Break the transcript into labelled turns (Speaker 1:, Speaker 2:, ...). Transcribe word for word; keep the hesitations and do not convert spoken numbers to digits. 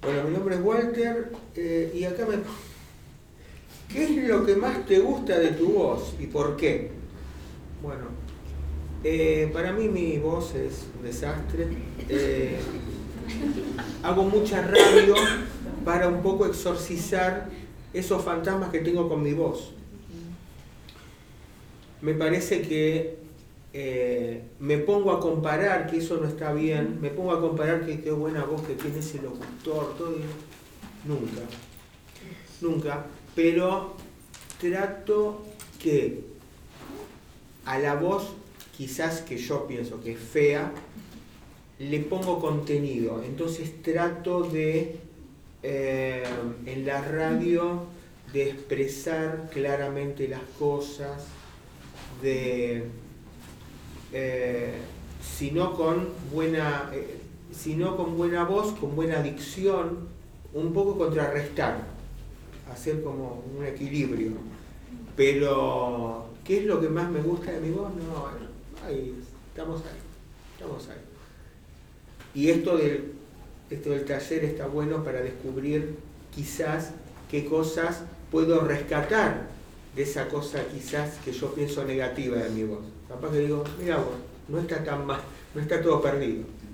Speaker 1: Bueno, mi nombre es Walter eh, y acá me... ¿Qué es lo que más te gusta de tu voz y por qué? Bueno, eh, para mí mi voz es un desastre. Eh, hago mucha radio para un poco exorcizar esos fantasmas que tengo con mi voz. Me parece que eh, me pongo a comparar, que eso no está bien, me pongo a comparar que qué buena voz que tiene ese locutor, todo, y nunca, nunca, pero trato que a la voz, quizás que yo pienso que es fea, le pongo contenido, entonces trato de, eh, en la radio, de expresar claramente las cosas, de, eh, si no con buena, eh, si no con buena voz, con buena dicción, un poco contrarrestar, hacer como un equilibrio. Pero, ¿qué es lo que más me gusta de mi voz? No, ahí, estamos ahí, estamos ahí. Y esto del, esto del taller está bueno para descubrir quizás qué cosas puedo rescatar de esa cosa quizás que yo pienso negativa de mi voz. Capaz que digo, mira vos, no está tan mal, no está todo perdido.